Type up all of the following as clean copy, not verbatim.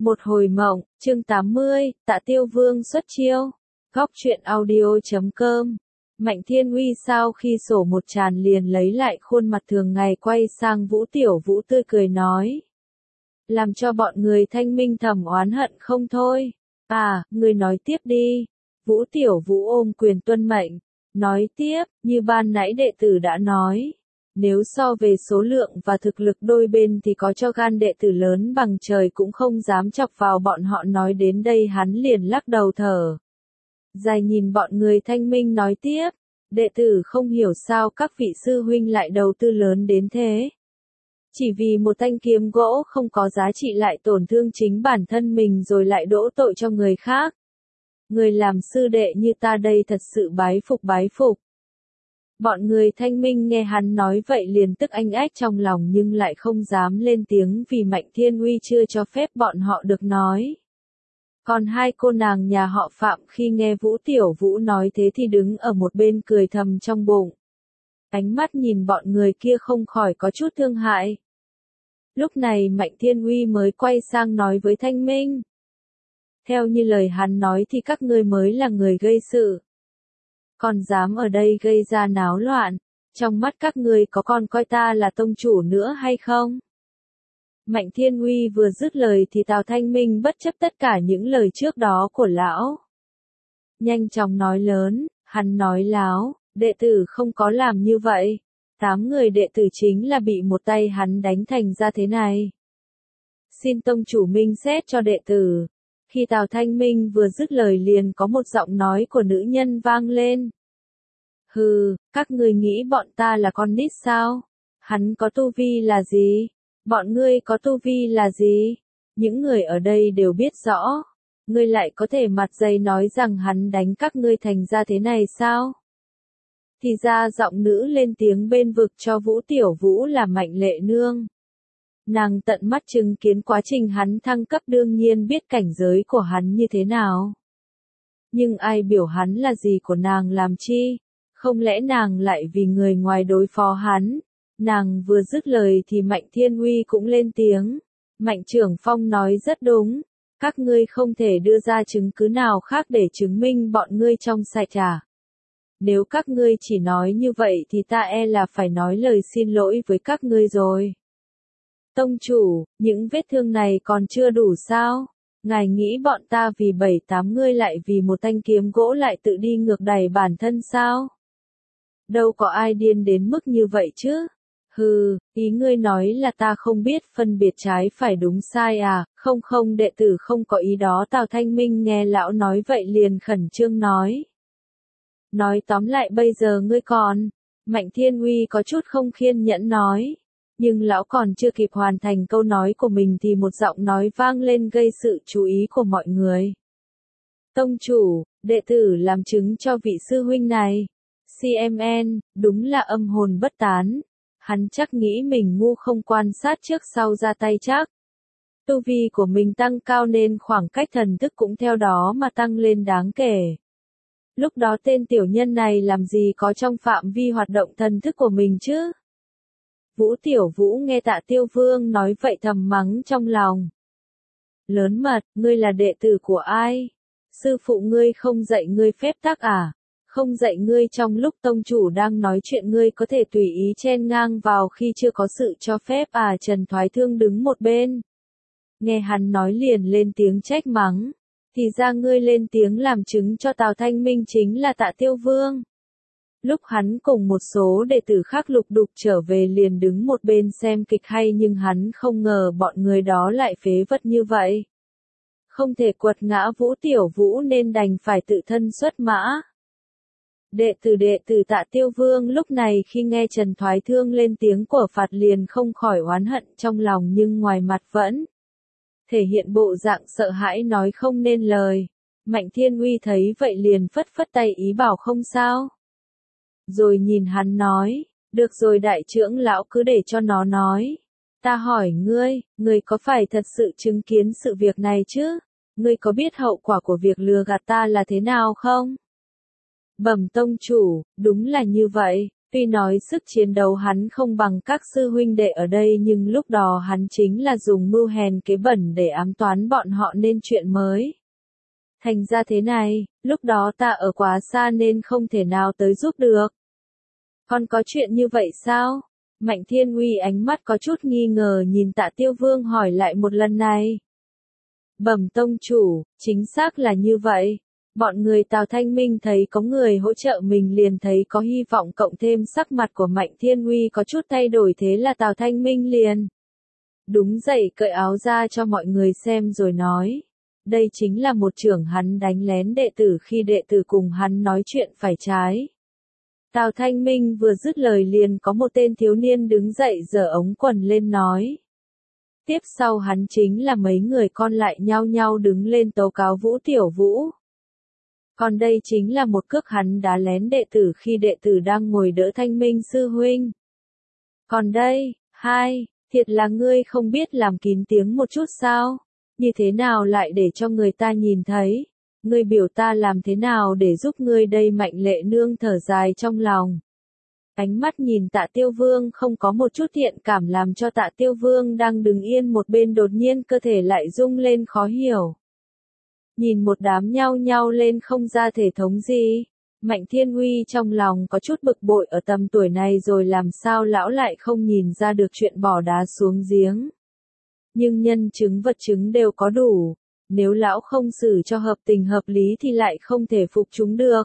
Một hồi mộng, chương 80, Tạ Tiêu Vương xuất chiêu. Góc truyện audio.com. Mạnh Thiên Uy sau khi sổ một tràn liền lấy lại khuôn mặt thường ngày quay sang Vũ Tiểu Vũ tươi cười nói. Làm cho bọn người Thanh Minh thầm oán hận không thôi. À, người nói tiếp đi. Vũ Tiểu Vũ ôm quyền tuân mệnh. Nói tiếp, như ban nãy đệ tử đã nói. Nếu so về số lượng và thực lực đôi bên thì có cho gan đệ tử lớn bằng trời cũng không dám chọc vào bọn họ. Nói đến đây hắn liền lắc đầu thở dài nhìn bọn người Thanh Minh nói tiếp, đệ tử không hiểu sao các vị sư huynh lại đầu tư lớn đến thế. Chỉ vì một thanh kiếm gỗ không có giá trị lại tổn thương chính bản thân mình rồi lại đổ tội cho người khác. Người làm sư đệ như ta đây thật sự bái phục bái phục. Bọn người Thanh Minh nghe hắn nói vậy liền tức anh ách trong lòng nhưng lại không dám lên tiếng vì Mạnh Thiên Uy chưa cho phép bọn họ được nói. Còn hai cô nàng nhà họ Phạm khi nghe Vũ Tiểu Vũ nói thế thì đứng ở một bên cười thầm trong bụng. Ánh mắt nhìn bọn người kia không khỏi có chút thương hại. Lúc này Mạnh Thiên Uy mới quay sang nói với Thanh Minh. Theo như lời hắn nói thì các ngươi mới là người gây sự. Còn dám ở đây gây ra náo loạn, trong mắt các ngươi có còn coi ta là tông chủ nữa hay không? Mạnh Thiên Uy vừa dứt lời thì Tào Thanh Minh bất chấp tất cả những lời trước đó của lão. Nhanh chóng nói lớn, hắn nói láo, đệ tử không có làm như vậy. 8 người đệ tử chính là bị một tay hắn đánh thành ra thế này. Xin tông chủ minh xét cho đệ tử. Khi Tào Thanh Minh vừa dứt lời liền có một giọng nói của nữ nhân vang lên. Hừ, các ngươi nghĩ bọn ta là con nít sao? Hắn có tu vi là gì? Bọn ngươi có tu vi là gì? Những người ở đây đều biết rõ. Ngươi lại có thể mặt dày nói rằng hắn đánh các ngươi thành ra thế này sao? Thì ra giọng nữ lên tiếng bên vực cho Vũ Tiểu Vũ là Mạnh Lệ Nương. Nàng tận mắt chứng kiến quá trình hắn thăng cấp đương nhiên biết cảnh giới của hắn như thế nào. Nhưng ai biểu hắn là gì của nàng làm chi? Không lẽ nàng lại vì người ngoài đối phó hắn? Nàng vừa dứt lời thì Mạnh Thiên Uy cũng lên tiếng. Mạnh Trưởng Phong nói rất đúng. Các ngươi không thể đưa ra chứng cứ nào khác để chứng minh bọn ngươi trong sạch à? Nếu các ngươi chỉ nói như vậy thì ta e là phải nói lời xin lỗi với các ngươi rồi. Tông chủ, những vết thương này còn chưa đủ sao? Ngài nghĩ bọn ta vì 7-8 ngươi lại vì một thanh kiếm gỗ lại tự đi ngược đẩy bản thân sao? Đâu có ai điên đến mức như vậy chứ? Hừ, ý ngươi nói là ta không biết phân biệt trái phải đúng sai à? Không đệ tử không có ý đó. Tào Thanh Minh nghe lão nói vậy liền khẩn trương nói. Nói tóm lại bây giờ ngươi còn. Mạnh Thiên Uy có chút không kiên nhẫn nói. Nhưng lão còn chưa kịp hoàn thành câu nói của mình thì một giọng nói vang lên gây sự chú ý của mọi người. Tông chủ, đệ tử làm chứng cho vị sư huynh này. CMN, đúng là âm hồn bất tán. Hắn chắc nghĩ mình ngu không quan sát trước sau ra tay chắc. Tu vi của mình tăng cao nên khoảng cách thần thức cũng theo đó mà tăng lên đáng kể. Lúc đó tên tiểu nhân này làm gì có trong phạm vi hoạt động thần thức của mình chứ? Vũ Tiểu Vũ nghe Tạ Tiêu Vương nói vậy thầm mắng trong lòng. Lớn mật, ngươi là đệ tử của ai? Sư phụ ngươi không dạy ngươi phép tắc à? Không dạy ngươi trong lúc tông chủ đang nói chuyện ngươi có thể tùy ý chen ngang vào khi chưa có sự cho phép à? Trần Thoái Thương đứng một bên. Nghe hắn nói liền lên tiếng trách mắng. Thì ra ngươi lên tiếng làm chứng cho Tào Thanh Minh chính là Tạ Tiêu Vương. Lúc hắn cùng một số đệ tử khác lục đục trở về liền đứng một bên xem kịch hay nhưng hắn không ngờ bọn người đó lại phế vật như vậy. Không thể quật ngã Vũ Tiểu Vũ nên đành phải tự thân xuất mã. Đệ tử Tạ Tiêu Vương lúc này khi nghe Trần Thoái Thương lên tiếng của phạt liền không khỏi oán hận trong lòng nhưng ngoài mặt vẫn thể hiện bộ dạng sợ hãi nói không nên lời. Mạnh Thiên Uy thấy vậy liền phất phất tay ý bảo không sao. Rồi nhìn hắn nói, được rồi đại trưởng lão cứ để cho nó nói. Ta hỏi ngươi có phải thật sự chứng kiến sự việc này chứ? Ngươi có biết hậu quả của việc lừa gạt ta là thế nào không? Bẩm tông chủ, đúng là như vậy, Tuy nói sức chiến đấu hắn không bằng các sư huynh đệ ở đây nhưng lúc đó hắn chính là dùng mưu hèn kế bẩn để ám toán bọn họ nên chuyện mới. Thành ra thế này, lúc đó ta ở quá xa nên không thể nào tới giúp được. Còn có chuyện như vậy sao? Mạnh Thiên Uy ánh mắt có chút nghi ngờ nhìn Tạ Tiêu Vương hỏi lại một lần này. Bẩm tông chủ, chính xác là như vậy. Bọn người Tào Thanh Minh thấy có người hỗ trợ mình liền thấy có hy vọng cộng thêm sắc mặt của Mạnh Thiên Uy có chút thay đổi thế là Tào Thanh Minh liền. Đúng dậy cởi áo ra cho mọi người xem rồi nói. Đây chính là một trưởng hắn đánh lén đệ tử khi đệ tử cùng hắn nói chuyện phải trái. Tào Thanh Minh vừa dứt lời liền có một tên thiếu niên đứng dậy giở ống quần lên nói. Tiếp sau hắn chính là mấy người con lại nhao nhao đứng lên tố cáo Vũ Tiểu Vũ. Còn đây chính là một cước hắn đá lén đệ tử khi đệ tử đang ngồi đỡ Thanh Minh sư huynh. Còn đây, hai, thiệt là ngươi không biết làm kín tiếng một chút sao? Như thế nào lại để cho người ta nhìn thấy? Ngươi biểu ta làm thế nào để giúp ngươi đây? Mạnh Lệ Nương thở dài trong lòng. Ánh mắt nhìn Tạ Tiêu Vương không có một chút thiện cảm làm cho Tạ Tiêu Vương đang đứng yên một bên đột nhiên cơ thể lại rung lên khó hiểu. Nhìn một đám nhao nhao lên không ra thể thống gì. Mạnh Thiên Uy trong lòng có chút bực bội ở tầm tuổi này rồi làm sao lão lại không nhìn ra được chuyện bỏ đá xuống giếng. Nhưng nhân chứng vật chứng đều có đủ. Nếu lão không xử cho hợp tình hợp lý thì lại không thể phục chúng được.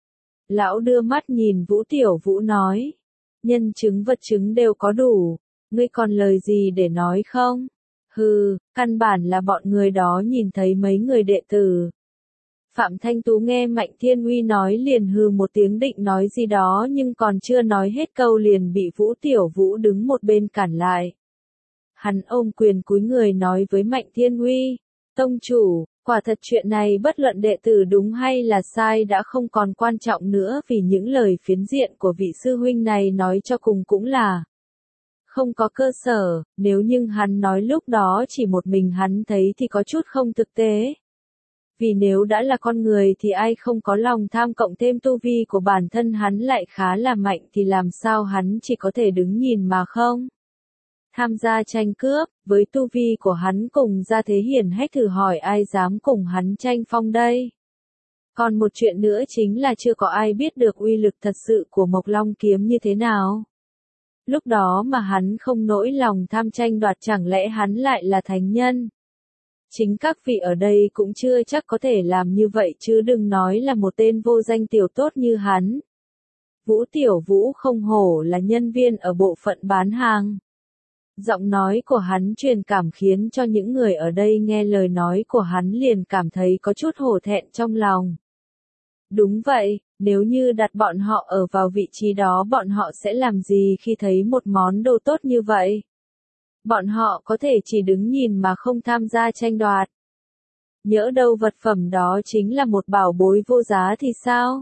Lão đưa mắt nhìn Vũ Tiểu Vũ nói. Nhân chứng vật chứng đều có đủ. Ngươi còn lời gì để nói không? Hừ, căn bản là bọn người đó nhìn thấy mấy người đệ tử. Phạm Thanh Tú nghe Mạnh Thiên Uy nói liền hừ một tiếng định nói gì đó nhưng còn chưa nói hết câu liền bị Vũ Tiểu Vũ đứng một bên cản lại. Hắn ôm quyền cúi người nói với Mạnh Thiên Uy. Tông chủ, quả thật chuyện này bất luận đệ tử đúng hay là sai đã không còn quan trọng nữa vì những lời phiến diện của vị sư huynh này nói cho cùng cũng là không có cơ sở, nếu nhưng hắn nói lúc đó chỉ một mình hắn thấy thì có chút không thực tế. Vì nếu đã là con người thì ai không có lòng tham cộng thêm tu vi của bản thân hắn lại khá là mạnh thì làm sao hắn chỉ có thể đứng nhìn mà không? Tham gia tranh cướp, với tu vi của hắn cùng ra thế hiển hách thử hỏi ai dám cùng hắn tranh phong đây. Còn một chuyện nữa chính là chưa có ai biết được uy lực thật sự của Mộc Long kiếm như thế nào. Lúc đó mà hắn không nỗi lòng tham tranh đoạt chẳng lẽ hắn lại là thánh nhân. Chính các vị ở đây cũng chưa chắc có thể làm như vậy chứ đừng nói là một tên vô danh tiểu tốt như hắn. Vũ Tiểu Vũ không hổ là nhân viên ở bộ phận bán hàng. Giọng nói của hắn truyền cảm khiến cho những người ở đây nghe lời nói của hắn liền cảm thấy có chút hổ thẹn trong lòng. Đúng vậy, nếu như đặt bọn họ ở vào vị trí đó bọn họ sẽ làm gì khi thấy một món đồ tốt như vậy? Bọn họ có thể chỉ đứng nhìn mà không tham gia tranh đoạt. Nhỡ đâu vật phẩm đó chính là một bảo bối vô giá thì sao?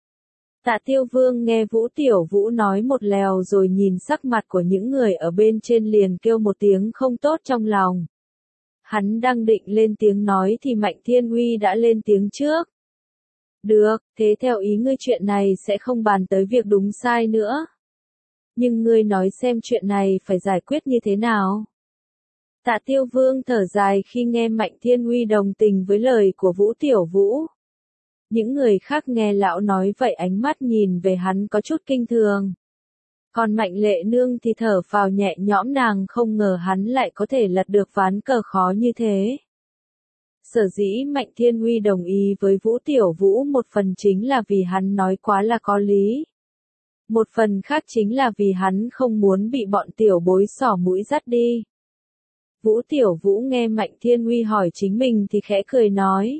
Tạ Tiêu Vương nghe Vũ Tiểu Vũ nói một lèo rồi nhìn sắc mặt của những người ở bên trên liền kêu một tiếng không tốt trong lòng. Hắn đang định lên tiếng nói thì Mạnh Thiên Uy đã lên tiếng trước. Được, thế theo ý ngươi chuyện này sẽ không bàn tới việc đúng sai nữa. Nhưng ngươi nói xem chuyện này phải giải quyết như thế nào? Tạ Tiêu Vương thở dài khi nghe Mạnh Thiên Uy đồng tình với lời của Vũ Tiểu Vũ. Những người khác nghe lão nói vậy ánh mắt nhìn về hắn có chút kinh thường. Còn Mạnh Lệ Nương thì thở phào nhẹ nhõm nàng không ngờ hắn lại có thể lật được ván cờ khó như thế. Sở dĩ Mạnh Thiên Uy đồng ý với Vũ Tiểu Vũ một phần chính là vì hắn nói quá là có lý. Một phần khác chính là vì hắn không muốn bị bọn tiểu bối xỏ mũi dắt đi. Vũ Tiểu Vũ nghe Mạnh Thiên Uy hỏi chính mình thì khẽ cười nói.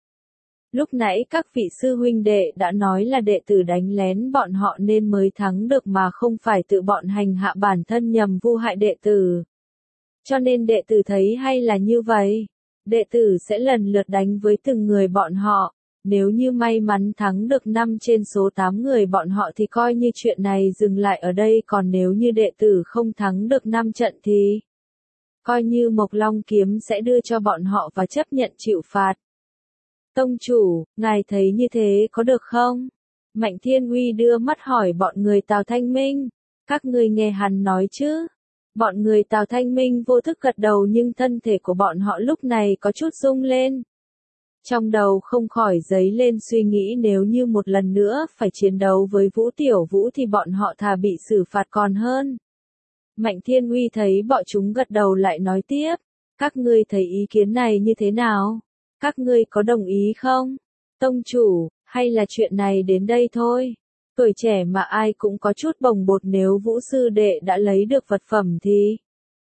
Lúc nãy các vị sư huynh đệ đã nói là đệ tử đánh lén bọn họ nên mới thắng được mà không phải tự bọn hành hạ bản thân nhằm vu hại đệ tử. Cho nên đệ tử thấy hay là như vậy. Đệ tử sẽ lần lượt đánh với từng người bọn họ. Nếu như may mắn thắng được 5 trên số 8 người bọn họ thì coi như chuyện này dừng lại ở đây. Còn nếu như đệ tử không thắng được 5 trận thì coi như Mộc Long kiếm sẽ đưa cho bọn họ và chấp nhận chịu phạt. Tông chủ, ngài thấy như thế có được không? Mạnh Thiên Uy đưa mắt hỏi bọn người Tào Thanh Minh. Các ngươi nghe hắn nói chứ? Bọn người Tào Thanh Minh vô thức gật đầu nhưng thân thể của bọn họ lúc này có chút rung lên. Trong đầu không khỏi dấy lên suy nghĩ nếu như một lần nữa phải chiến đấu với Vũ Tiểu Vũ thì bọn họ thà bị xử phạt còn hơn. Mạnh Thiên Uy thấy bọn chúng gật đầu lại nói tiếp. Các ngươi thấy ý kiến này như thế nào? Các ngươi có đồng ý không? Tông chủ, hay là chuyện này đến đây thôi? Tuổi trẻ mà ai cũng có chút bồng bột nếu Vũ sư đệ đã lấy được vật phẩm thì...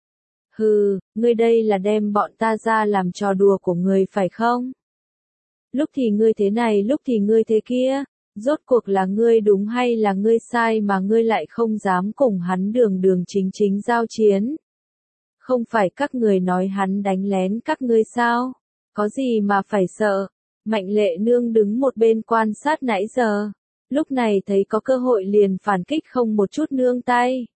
Hừ, ngươi đây là đem bọn ta ra làm trò đùa của ngươi phải không? Lúc thì ngươi thế này lúc thì ngươi thế kia, rốt cuộc là ngươi đúng hay là ngươi sai mà ngươi lại không dám cùng hắn đường đường chính chính giao chiến? Không phải các người nói hắn đánh lén các ngươi sao? Có gì mà phải sợ? Mạnh Lệ Nương đứng một bên quan sát nãy giờ. Lúc này thấy có cơ hội liền phản kích không một chút nương tay.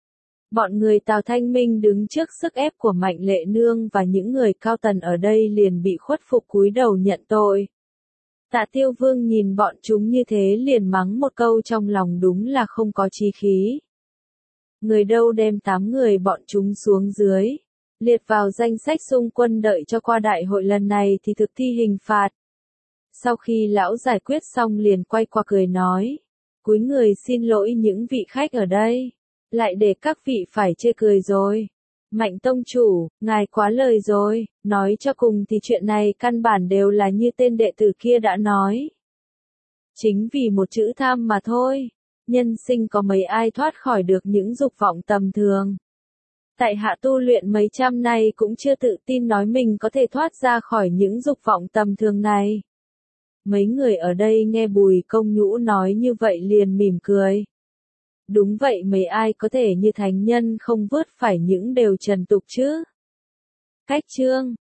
Bọn người Tào Thanh Minh đứng trước sức ép của Mạnh Lệ Nương và những người cao tầng ở đây liền bị khuất phục cúi đầu nhận tội. Tạ Tiêu Vương nhìn bọn chúng như thế liền mắng một câu trong lòng đúng là không có chí khí. Người đâu đem 8 người bọn chúng xuống dưới, liệt vào danh sách xung quân đợi cho qua đại hội lần này thì thực thi hình phạt. Sau khi lão giải quyết xong liền quay qua cười nói, cúi người xin lỗi những vị khách ở đây, lại để các vị phải chê cười rồi. Mạnh tông chủ, ngài quá lời rồi, nói cho cùng thì chuyện này căn bản đều là như tên đệ tử kia đã nói. Chính vì một chữ tham mà thôi, nhân sinh có mấy ai thoát khỏi được những dục vọng tầm thường. Tại hạ tu luyện mấy trăm nay cũng chưa tự tin nói mình có thể thoát ra khỏi những dục vọng tầm thường này. Mấy người ở đây nghe Bùi Công Nhũ nói như vậy liền mỉm cười. Đúng vậy mấy ai có thể như thánh nhân không vớt phải những điều trần tục chứ? Cách chương